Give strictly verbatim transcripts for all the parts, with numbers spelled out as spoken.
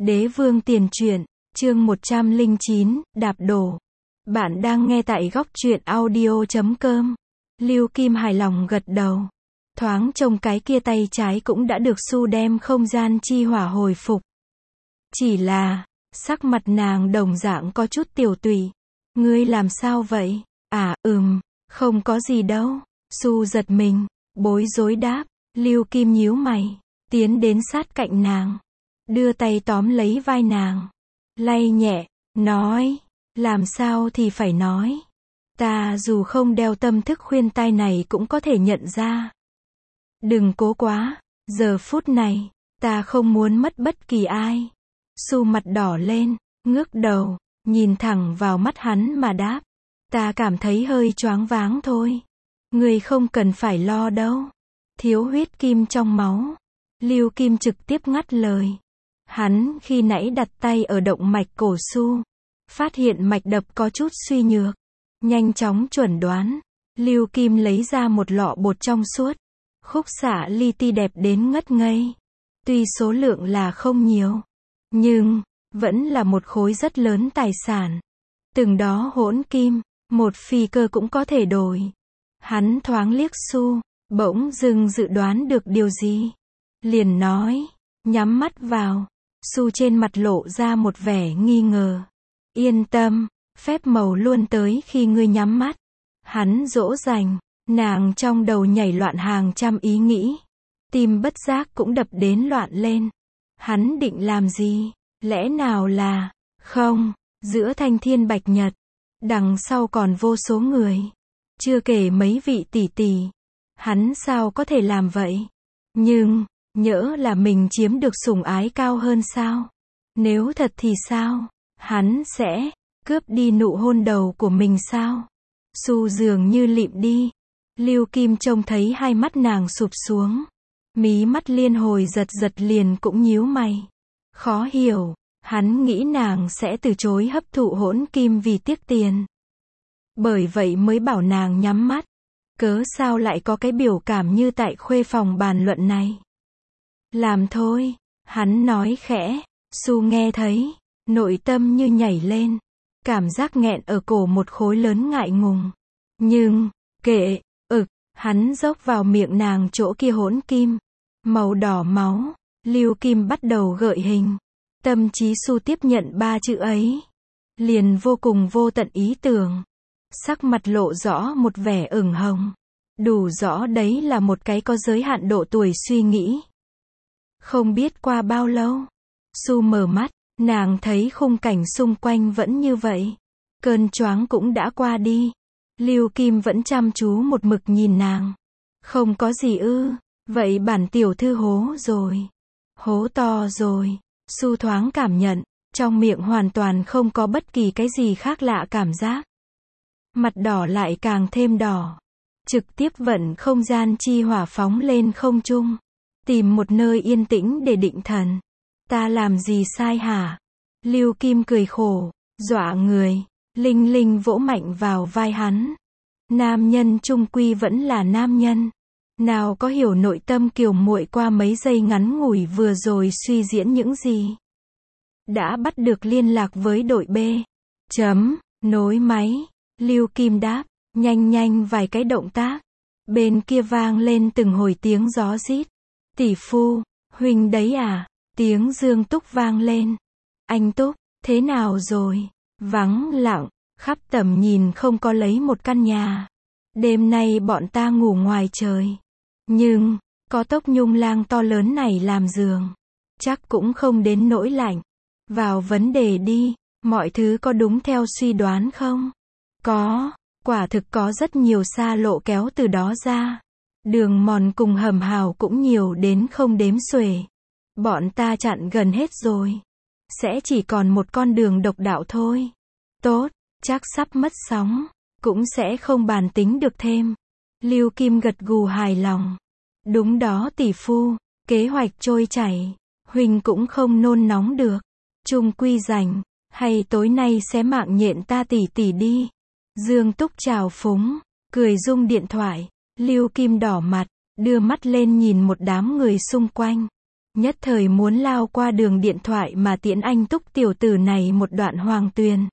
Đế vương tiền truyện, chương một trăm lẻ chín, đạp đổ. Bạn đang nghe tại góc truyện audio chấm com. Lưu Kim hài lòng gật đầu. Thoáng trông cái kia tay trái cũng đã được Su đem không gian chi hỏa hồi phục. Chỉ là, sắc mặt nàng đồng dạng có chút tiểu tụy. Ngươi làm sao vậy? À, ừm, không có gì đâu. Su giật mình, bối rối đáp. Lưu Kim nhíu mày, tiến đến sát cạnh nàng. Đưa tay tóm lấy vai nàng. Lay nhẹ, nói, làm sao thì phải nói. Ta dù không đeo tâm thức khuyên tai này cũng có thể nhận ra. Đừng cố quá, giờ phút này, ta không muốn mất bất kỳ ai. Su mặt đỏ lên, ngước đầu, nhìn thẳng vào mắt hắn mà đáp. Ta cảm thấy hơi choáng váng thôi. Ngươi không cần phải lo đâu. Thiếu huyết kim trong máu. Lưu Kim trực tiếp ngắt lời. Hắn khi nãy đặt tay ở động mạch cổ Su, phát hiện mạch đập có chút suy nhược. Nhanh chóng chuẩn đoán, Lưu Kim lấy ra một lọ bột trong suốt. Khúc xạ li ti đẹp đến ngất ngây. Tuy số lượng là không nhiều, nhưng vẫn là một khối rất lớn tài sản. Từng đó hỗn kim, một phi cơ cũng có thể đổi. Hắn thoáng liếc Su, bỗng dưng dự đoán được điều gì. Liền nói, nhắm mắt vào. Su trên mặt lộ ra một vẻ nghi ngờ. Yên tâm, phép màu luôn tới khi ngươi nhắm mắt. Hắn dỗ dành, nàng trong đầu nhảy loạn hàng trăm ý nghĩ. Tim bất giác cũng đập đến loạn lên. Hắn định làm gì? Lẽ nào là, không, giữa thanh thiên bạch nhật, đằng sau còn vô số người. Chưa kể mấy vị tỷ tỷ. Hắn sao có thể làm vậy? Nhưng, nhỡ là mình chiếm được sủng ái cao hơn sao? Nếu thật thì sao? Hắn sẽ cướp đi nụ hôn đầu của mình sao? Su dường như lịm đi. Lưu Kim trông thấy hai mắt nàng sụp xuống. Mí mắt liên hồi giật giật liền cũng nhíu mày. Khó hiểu, hắn nghĩ nàng sẽ từ chối hấp thụ hỗn kim vì tiếc tiền. Bởi vậy mới bảo nàng nhắm mắt. Cớ sao lại có cái biểu cảm như tại khuê phòng bàn luận này? Làm thôi, hắn nói khẽ. Su nghe thấy, nội tâm như nhảy lên. Cảm giác nghẹn ở cổ một khối lớn ngại ngùng. Nhưng, kệ, ực, hắn dốc vào miệng nàng chỗ kia hỗn kim. Màu đỏ máu, Lưu Kim bắt đầu gợi hình. Tâm trí Su tiếp nhận ba chữ ấy. Liền vô cùng vô tận ý tưởng. Sắc mặt lộ rõ một vẻ ửng hồng. Đủ rõ đấy là một cái có giới hạn độ tuổi suy nghĩ. Không biết qua bao lâu, Su mở mắt, nàng thấy khung cảnh xung quanh vẫn như vậy. Cơn choáng cũng đã qua đi. Lưu Kim vẫn chăm chú một mực nhìn nàng. Không có gì ư, vậy bản tiểu thư hố rồi. Hố to rồi. Su thoáng cảm nhận, trong miệng hoàn toàn không có bất kỳ cái gì khác lạ cảm giác. Mặt đỏ lại càng thêm đỏ. Trực tiếp vận không gian chi hỏa phóng lên không trung. Tìm một nơi yên tĩnh để định thần. Ta làm gì sai hả? Lưu Kim cười khổ, dọa người. Linh Linh vỗ mạnh vào vai hắn. Nam nhân chung quy vẫn là nam nhân. Nào có hiểu nội tâm kiều muội qua mấy giây ngắn ngủi vừa rồi suy diễn những gì. Đã bắt được liên lạc với đội B. Chấm, nối máy. Lưu Kim đáp, nhanh nhanh vài cái động tác. Bên kia vang lên từng hồi tiếng gió rít. Tỷ phu, huynh đấy à? Tiếng Dương Túc vang lên. Anh Túc, thế nào rồi? Vắng lặng, khắp tầm nhìn không có lấy một căn nhà. Đêm nay bọn ta ngủ ngoài trời. Nhưng, có tốc nhung lang to lớn này làm giường. Chắc cũng không đến nỗi lạnh. Vào vấn đề đi, mọi thứ có đúng theo suy đoán không? Có, quả thực có rất nhiều xa lộ kéo từ đó ra. Đường mòn cùng hầm hào cũng nhiều đến không đếm xuể. Bọn ta chặn gần hết rồi. Sẽ chỉ còn một con đường độc đạo thôi. Tốt, chắc sắp mất sóng. Cũng sẽ không bàn tính được thêm. Lưu Kim gật gù hài lòng. Đúng đó tỷ phu, kế hoạch trôi chảy. Huynh cũng không nôn nóng được. Chung quy rảnh, hay tối nay xé mạng nhện ta tỷ tỷ đi. Dương Túc chào phúng, cười rung điện thoại. Lưu Kim đỏ mặt, đưa mắt lên nhìn một đám người xung quanh. Nhất thời muốn lao qua đường điện thoại mà tiễn anh Túc tiểu tử này một đoạn hoàng tuyền.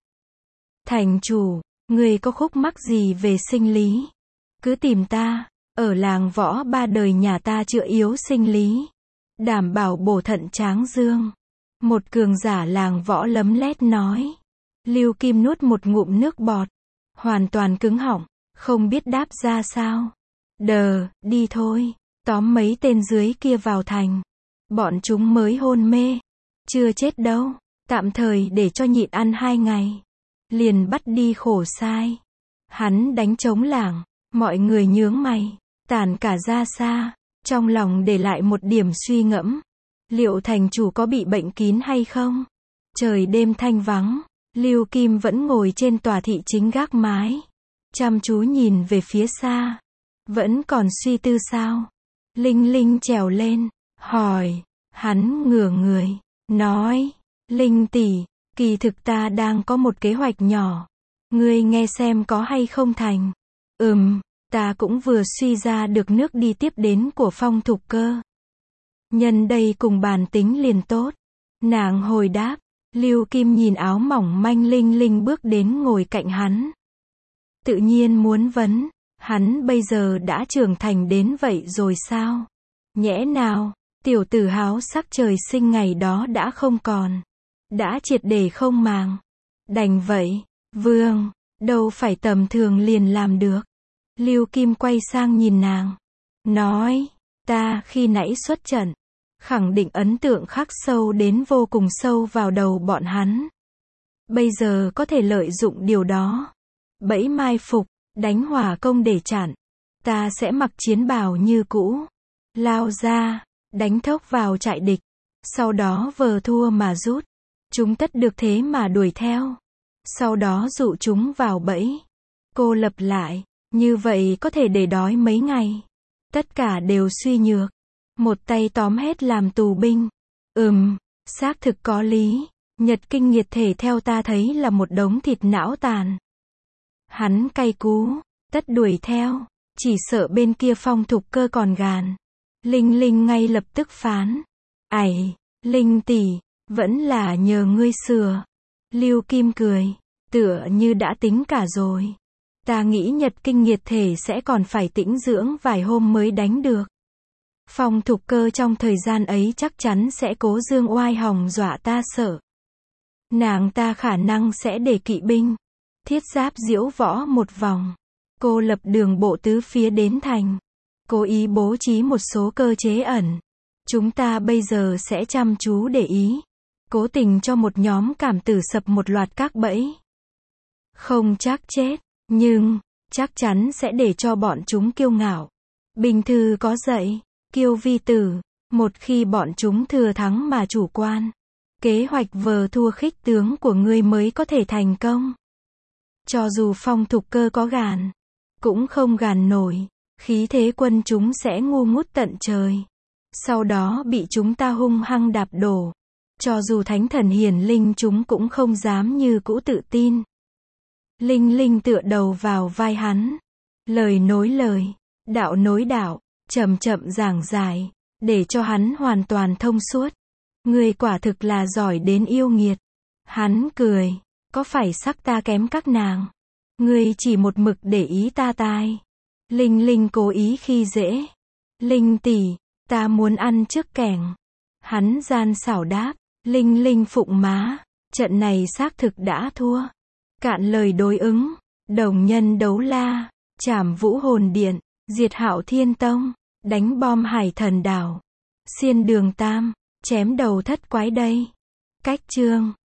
Thành chủ, người có khúc mắc gì về sinh lý? Cứ tìm ta, ở làng võ ba đời nhà ta chữa yếu sinh lý. Đảm bảo bổ thận tráng dương. Một cường giả làng võ lấm lét nói. Lưu Kim nuốt một ngụm nước bọt. Hoàn toàn cứng họng, không biết đáp ra sao. Đờ, đi thôi, tóm mấy tên dưới kia vào thành. Bọn chúng mới hôn mê. Chưa chết đâu, tạm thời để cho nhịn ăn hai ngày. Liền bắt đi khổ sai. Hắn đánh trống lảng, mọi người nhướng mày, tản cả ra xa, trong lòng để lại một điểm suy ngẫm. Liệu thành chủ có bị bệnh kín hay không? Trời đêm thanh vắng, Lưu Kim vẫn ngồi trên tòa thị chính gác mái, chăm chú nhìn về phía xa. Vẫn còn suy tư sao? Linh Linh trèo lên, hỏi. Hắn ngửa người, nói. Linh tỷ, kỳ thực ta đang có một kế hoạch nhỏ. Ngươi nghe xem có hay không thành. Ừm, ta cũng vừa suy ra được nước đi tiếp đến của Phong Thục Cơ. Nhân đây cùng bàn tính liền tốt. Nàng hồi đáp. Lưu Kim nhìn áo mỏng manh Linh Linh bước đến ngồi cạnh hắn. Tự nhiên muốn vấn, hắn bây giờ đã trưởng thành đến vậy rồi sao? Nhẽ nào, tiểu tử háo sắc trời sinh ngày đó đã không còn. Đã triệt để không màng. Đành vậy, vương, đâu phải tầm thường liền làm được. Lưu Kim quay sang nhìn nàng. Nói, ta khi nãy xuất trận. Khẳng định ấn tượng khắc sâu đến vô cùng sâu vào đầu bọn hắn. Bây giờ có thể lợi dụng điều đó. Bẫy mai phục, đánh hỏa công để chặn. Ta sẽ mặc chiến bào như cũ. Lao ra, đánh thốc vào trại địch. Sau đó vờ thua mà rút. Chúng tất được thế mà đuổi theo. Sau đó dụ chúng vào bẫy. Cô lập lại, như vậy có thể để đói mấy ngày. Tất cả đều suy nhược. Một tay tóm hết làm tù binh. Ừm, xác thực có lý. Nhật kinh nghiệt thể theo ta thấy là một đống thịt não tàn. Hắn cay cú, tất đuổi theo. Chỉ sợ bên kia Phong Thục Cơ còn gàn. Linh Linh ngay lập tức phán. Ảy, Linh tỷ, vẫn là nhờ ngươi sửa. Lưu Kim cười, tựa như đã tính cả rồi. Ta nghĩ Nhật kinh nghiệt thể sẽ còn phải tĩnh dưỡng vài hôm mới đánh được. Phong Thục Cơ trong thời gian ấy chắc chắn sẽ cố dương oai hòng dọa ta sợ. Nàng ta khả năng sẽ để kỵ binh, thiết giáp diễu võ một vòng. Cô lập đường bộ tứ phía đến thành. Cố ý bố trí một số cơ chế ẩn. Chúng ta bây giờ sẽ chăm chú để ý. Cố tình cho một nhóm cảm tử sập một loạt các bẫy. Không chắc chết, nhưng chắc chắn sẽ để cho bọn chúng kiêu ngạo. Bình thư có dạy, kiêu vi tử, một khi bọn chúng thừa thắng mà chủ quan. Kế hoạch vờ thua khích tướng của ngươi mới có thể thành công. Cho dù Phong Thục Cơ có gàn, cũng không gàn nổi. Khí thế quân chúng sẽ ngu ngút tận trời. Sau đó bị chúng ta hung hăng đạp đổ. Cho dù thánh thần hiển linh chúng cũng không dám như cũ tự tin. Linh Linh tựa đầu vào vai hắn. Lời nối lời, đạo nối đạo, chậm chậm giảng giải, để cho hắn hoàn toàn thông suốt. Ngươi quả thực là giỏi đến yêu nghiệt. Hắn cười, có phải sắc ta kém các nàng? Ngươi chỉ một mực để ý ta tai. Linh Linh cố ý khi dễ. Linh tỷ, ta muốn ăn trước kẻng. Hắn gian xảo đáp. Linh Linh phụng má. Trận này xác thực đã thua. Cạn lời đối ứng. Đồng nhân đấu la. Trảm vũ hồn điện. Diệt hạo thiên tông. Đánh bom hải thần đảo. Xiên đường tam. Chém đầu thất quái đây. Cách chương.